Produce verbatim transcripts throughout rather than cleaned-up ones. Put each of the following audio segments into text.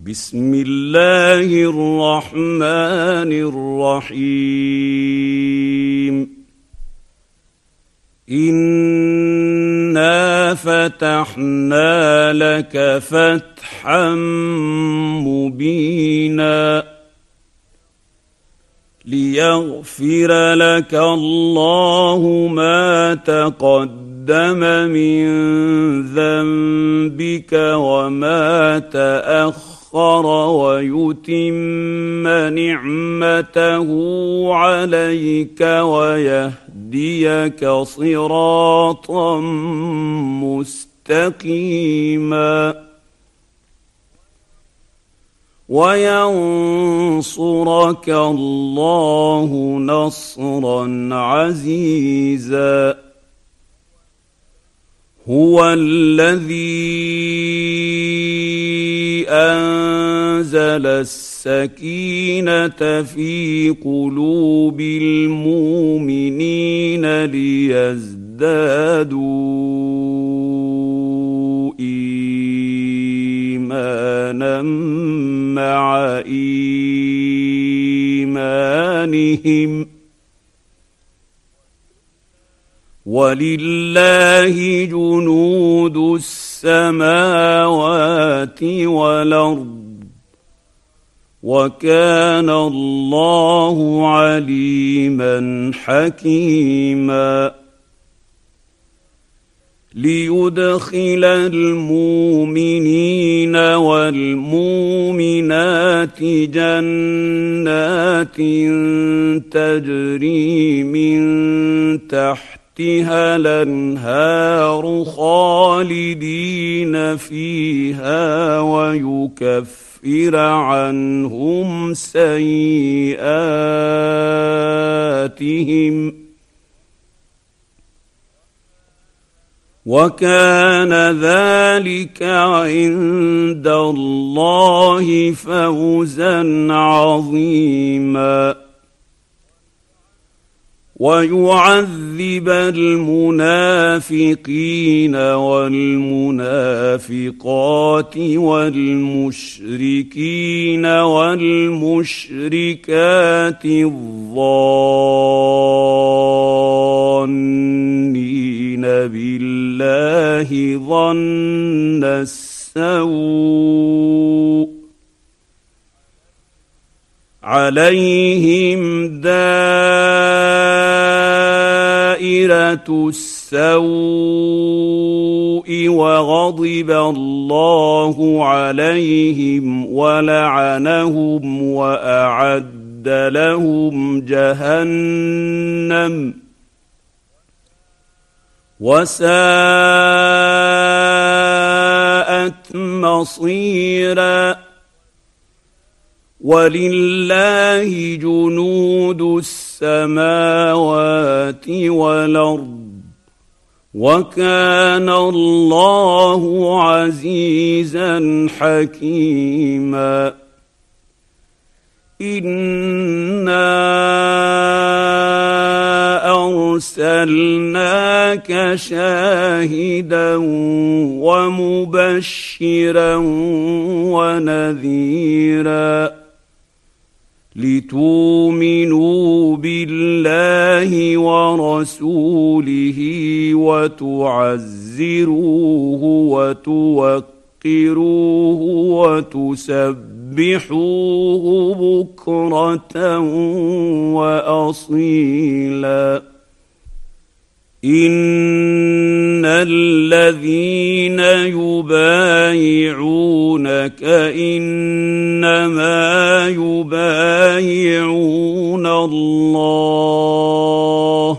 بسم الله الرحمن الرحيم إنا فتحنا لك فتحا مبينا ليغفر لك الله ما تقدم من ذنبك وما تأخر ويتم نعمته عليك ويهديك صراطا مستقيما وينصرك الله نصرا عزيزا هو الذي أنزل السكينة في قلوب المؤمنين ليزدادوا إيمانا مع إيمانهم ولله جنود السماوات والأرض وكان الله عليما حكيما ليدخل المؤمنين والمؤمنات جنات تجري من تحتها الأنهار خالدين فيها ويكفر عنهم سيئاتهم وكان ذلك عند الله فوزا عظيما ويعذب المنافقين والمنافقات والمشركين والمشركات الظانين بالله ظن السوء عليهم دائرة السوء وغضب الله عليهم ولعنهم وأعد لهم جهنم وساءت مصيرا ولله جنود السماوات والأرض وكان الله عزيزا حكيما إنا أرسلناك شاهدا ومبشرا ونذيرا لتؤمنوا بالله ورسوله وتعزروه وتوقروه وتسبحوه بكرة وأصيلا إن الذين يبايعونك إنما يبايعون الله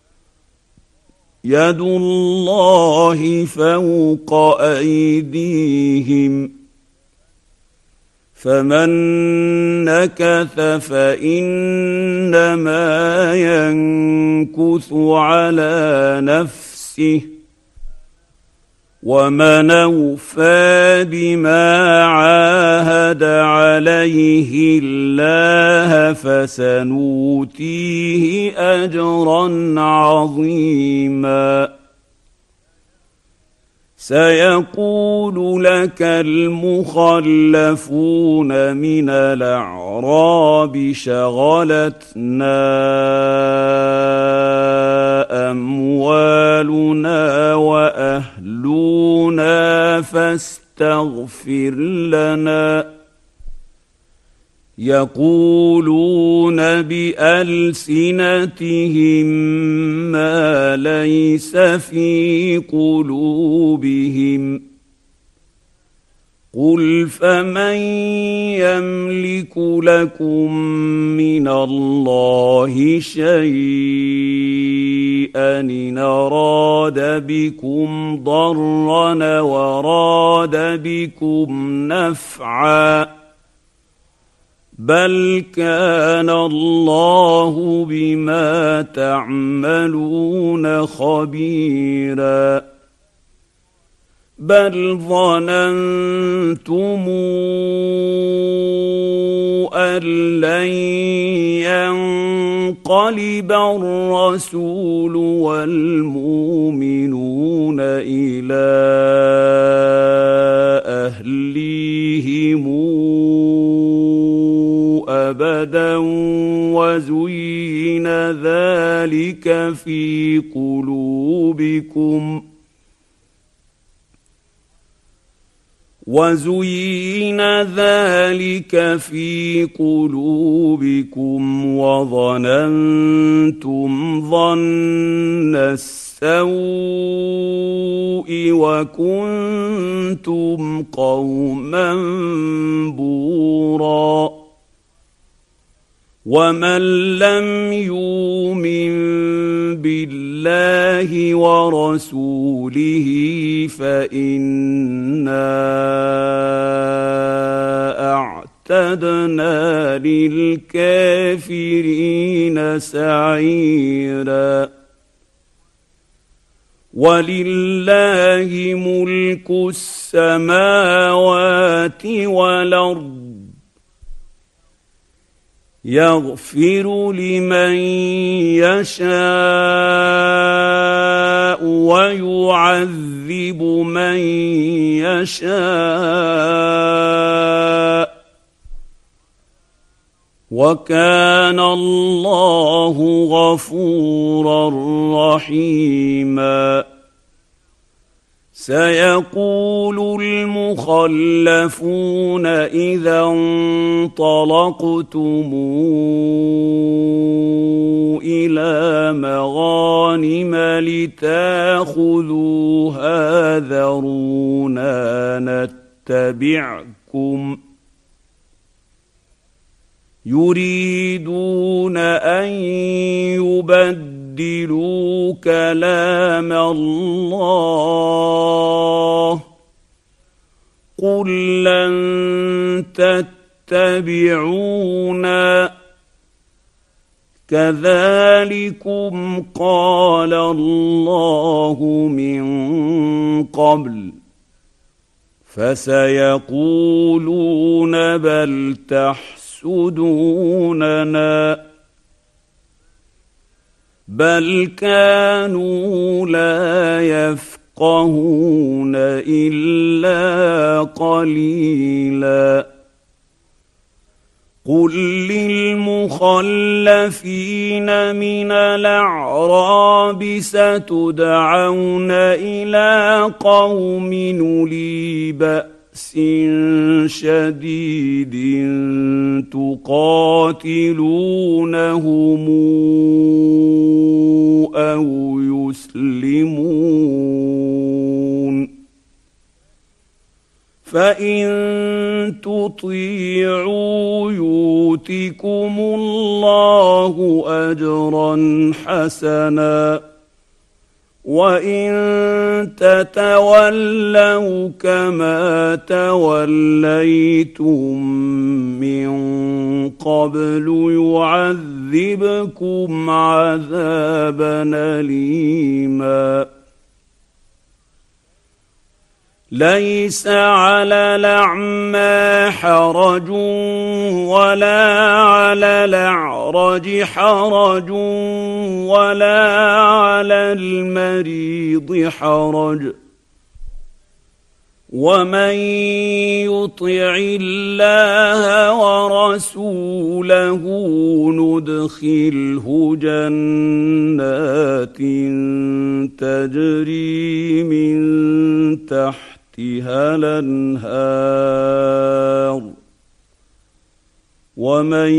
يد الله فوق أيديهم فمن نكث فإنما ينكث على نفسه ومن أوفى بما عاهد عليه الله فسنؤتيه أجرا عظيما سيقول لك المخلفون من الأعراب شغلتنا أموالنا وأهلنا فاستغفر لنا. يقولون بألسنتهم ما ليس في قلوبهم. قل فمن يملك لكم من الله شيئا إن أراد بكم ضرا وراد بكم نفعا بل كان الله بما تعملون خبيرا. بل ظننتم أن لن ينقلب الرسول والمؤمنون إلى أهليهم أبدا وزين ذلك في قلوبكم وزين ذلك في قلوبكم وظننتم ظن السوء وكنتم قوما بورا. ومن لم يؤمن بالله ورسوله فإنا أعتدنا للكافرين سعيرا. ولله ملك السماوات والأرض يغفر لمن يشاء ويعذب من يشاء وكان الله غفورا رحيما. سيقول المخلفون إذا انطلقتم إلى مغانم لتاخذوها ذرونا نتبعكم يريدون أن يبدلوا كلام الله قل لن تتبعونا كذلكم قال الله من قبل فسيقولون بل تحسدوننا بل كانوا لا يفقهون إلا قليلا. قل للمخلفين من الأعراب ستدعون إلى قوم أولي بأس شديد تقاتلونهم أو يسلمون فإن تطيعوا يؤتكم الله أجرا حسنا وإن تتولوا كما توليتم من قبل يعذبكم عذابا أليما. ليس على الأعمى حرج ولا على الأعرج حرج ولا على المريض حرج ومن يطع الله ورسوله ندخله جنات تجري من تحتها الأنهار ومن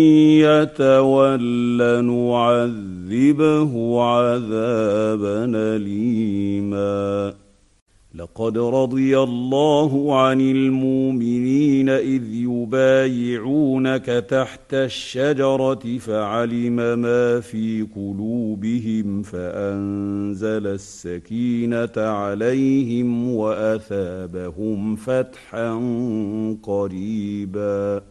يتول نعذبه عذابا أليما. لقد رضي الله عن المؤمنين إذ يبايعونك تحت الشجرة فعلم ما في قلوبهم فأنزل السكينة عليهم وأثابهم فتحا قريبا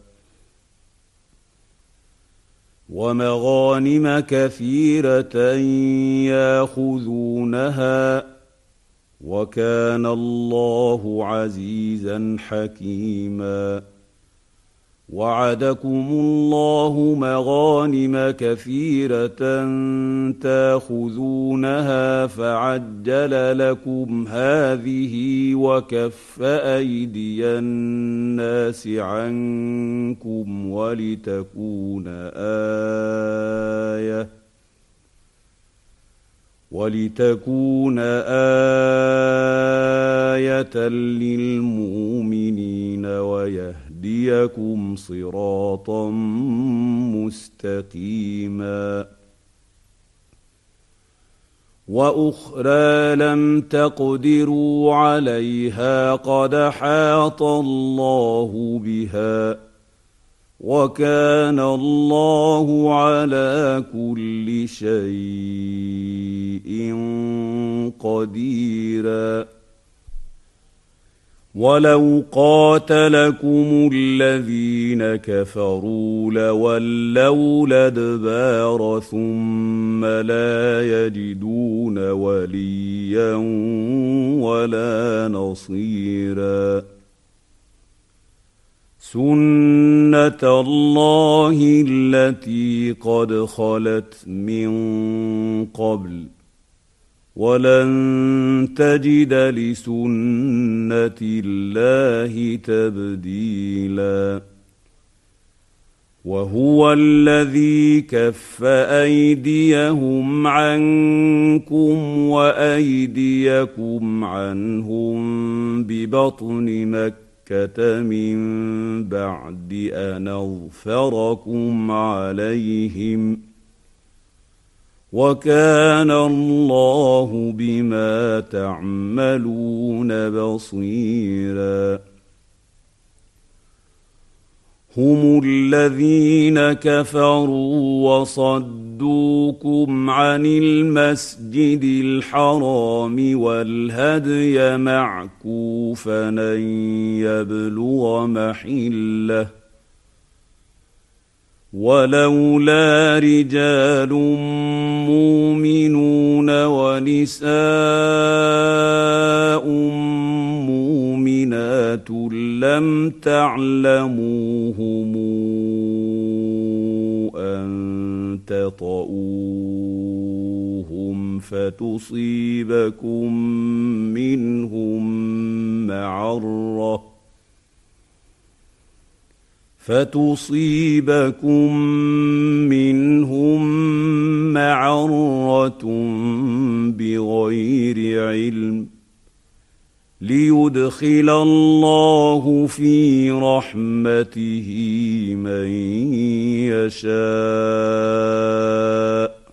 ومغانم كثيرة ياخذونها وكان الله عزيزا حكيما. وعدكم الله مغانم كثيرة تاخذونها فعجل لكم هذه وكف أيدي الناس عنكم ولتكون آية ولتكون آية للمؤمنين ويهديكم صراطا مستقيما. وأخرى لم تقدروا عليها قد حاط الله بها وكان الله على كل شيء قديرا. ولو قاتلكم الذين كفروا لولوا الأدبار ثم لا يجدون وليا ولا نصيرا. سنة الله التي قد خلت من قبل ولن تجد لسنة الله تبديلا. وهو الذي كف أيديهم عنكم وأيديكم عنهم ببطن مكة من بعد أن أظفركم عليهم وكان الله بما تعملون بصيرا. هم الذين كفروا وصدوكم عن المسجد الحرام والهدي معكوفا أن يبلغ محله ولولا رجال مؤمنون ونساء مؤمنات لم تعلموهم أن تطؤوهم فتصيبكم منهم معرة فتصيبكم منهم معرة بغير علم ليدخل الله في رحمته من يشاء.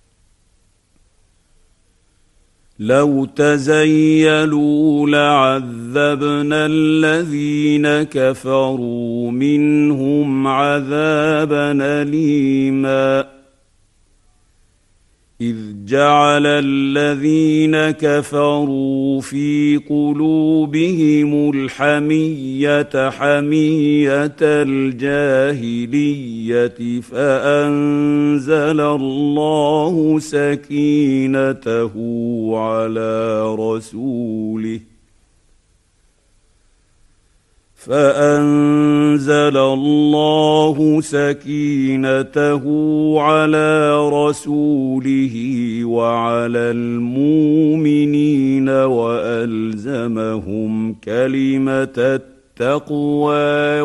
لو تزيلوا لعذبنا الذين كفروا منهم عذابا أليما. إذ جعل الذين كفروا في قلوبهم الحمية حمية الجاهلية فأنزل الله سكينته على رسوله فأنزل الله سكينته على رسوله وعلى المؤمنين وألزمهم كلمة كلمة التقوى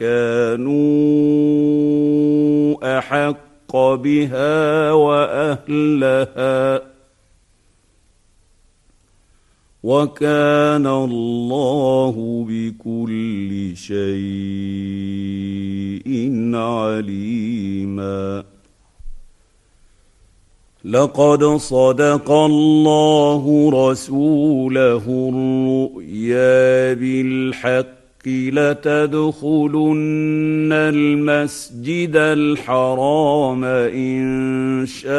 وكانوا أحق بها وأهلها وكان الله بكل شيء عليما. لقد صدق الله رسوله الرؤيا بالحق لتدخلن المسجد الحرام إن شاء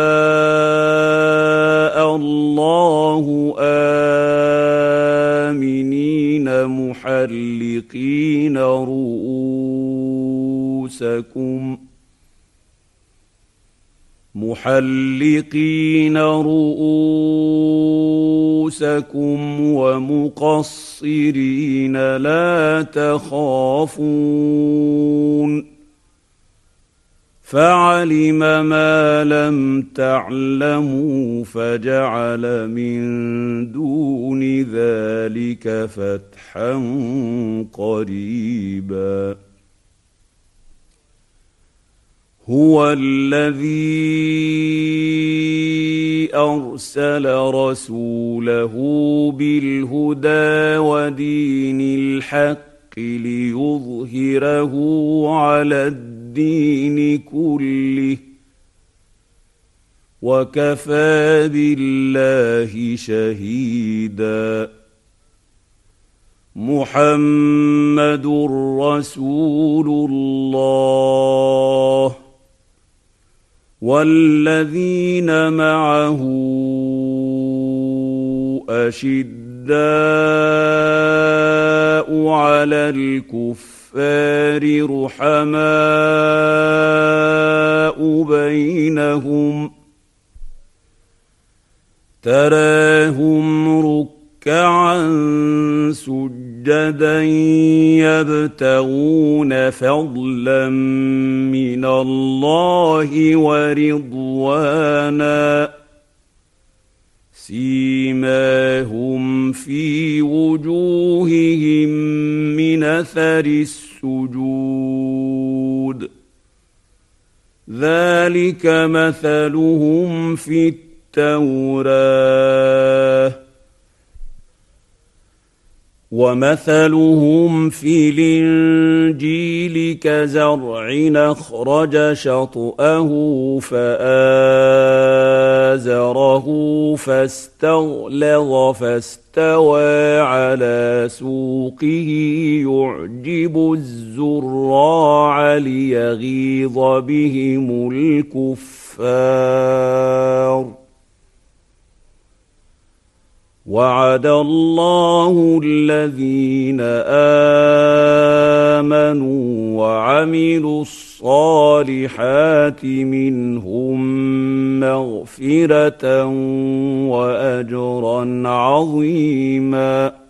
الله آمنين محلقين رؤوسكم محلقين رؤوسكم ومقصرين لا تخافون فعلم ما لم تعلموا فجعل من دون ذلك فتحا قريبا. هو الذي أرسل رسوله بالهدى ودين الحق ليظهره على الدين كله وكفى بالله شهيدا. محمد رسول الله والذين معه أشداء على الكفار رحماء بينهم تراهم ركعا سجدا يبتغون فضلا من الله ورضوانا سيماهم في وجوههم من أثر السجود ذلك مثلهم في التوراة ومثلهم في الإنجيل كزرع أخرج شطأه فآزره فاستغلظ فاستوى على سوقه يعجب الزراع ليغيظ بهم الكفار. وعد الله الذين آمنوا وعملوا الصالحات منهم مغفرة وأجرا عظيما.